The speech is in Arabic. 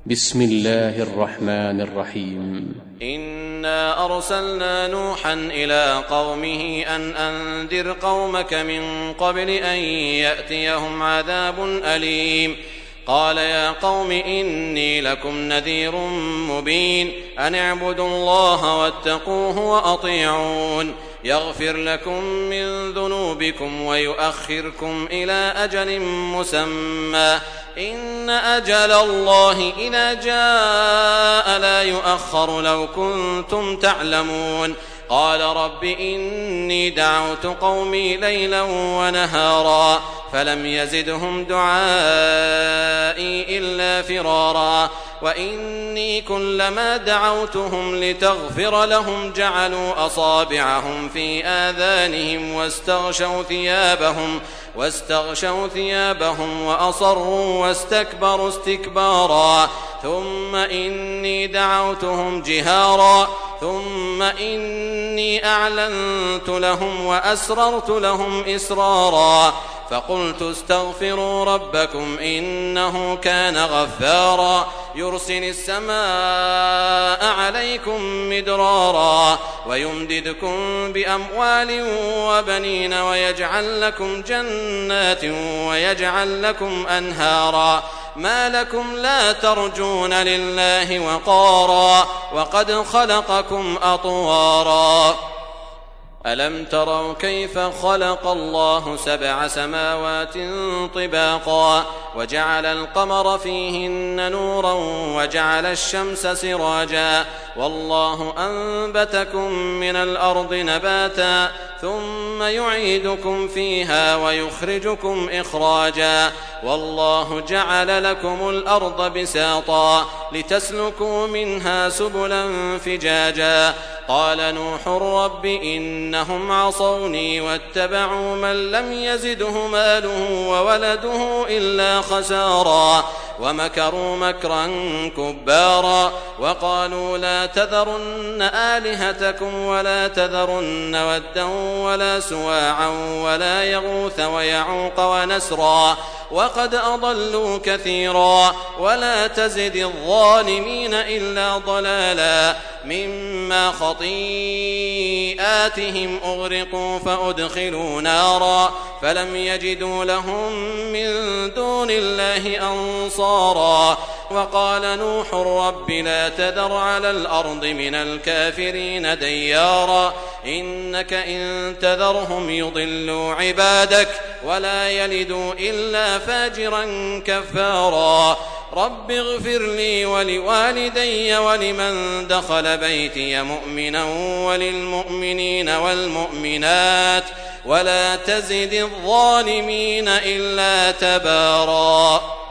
بسم الله الرحمن الرحيم. إنا أرسلنا نوحا إلى قومه أن أنذر قومك من قبل أن يأتيهم عذاب أليم. قال يا قوم إني لكم نذير مبين أن اعبدوا الله واتقوه وأطيعون يغفر لكم من ذنوبكم ويؤخركم إلى أجل مسمى إن أجل الله إذا جاء لا يؤخر لو كنتم تعلمون. قال رب إني دعوت قومي ليلا ونهارا فلم يزدهم دعائي إلا فرارا وإني كلما دعوتهم لتغفر لهم جعلوا أصابعهم في آذانهم واستغشوا ثيابهم وأصروا واستكبروا استكبارا ثم إني دعوتهم جهارا ثم إني أعلنت لهم وأسررت لهم إسرارا فقلت استغفروا ربكم إنه كان غفارا يرسل السماء عليكم مدرارا ويمددكم بأموال وبنين ويجعل لكم جنات ويجعل لكم أنهارا ما لكم لا ترجون لله وقارا وقد خلقكم أطوارا ألم تروا كيف خلق الله 7 سماوات طباقا وجعل القمر فيهن نورا وجعل الشمس سراجا والله أنبتكم من الأرض نباتا ثم يعيدكم فيها ويخرجكم إخراجا والله جعل لكم الأرض بساطا لتسلكوا منها سبلا فجاجا قال نوح رب إنهم عصوني واتبعوا من لم يزده ماله وولده إلا خسارا ومكروا مكرا كبارا وقالوا لا تذرن آلهتكم ولا تذرن ودا ولا سواعا ولا يغوث ويعوق ونسرا وقد أضلوا كثيرا ولا تزد الظالمين إلا ضلالا مما خطيئاتهم أغرقوا فأدخلوا نارا فلم يجدوا لهم من دون الله أنصارا وقال نوح رب لا تذر على الأرض من الكافرين ديارا إنك إن تذرهم يضلوا عبادك ولا يلدوا إلا فاجرا كفارا رب اغفر لي ولوالدي ولمن دخل بيتي مؤمنا وللمؤمنين والمؤمنات ولا تزد الظالمين إلا تبارا.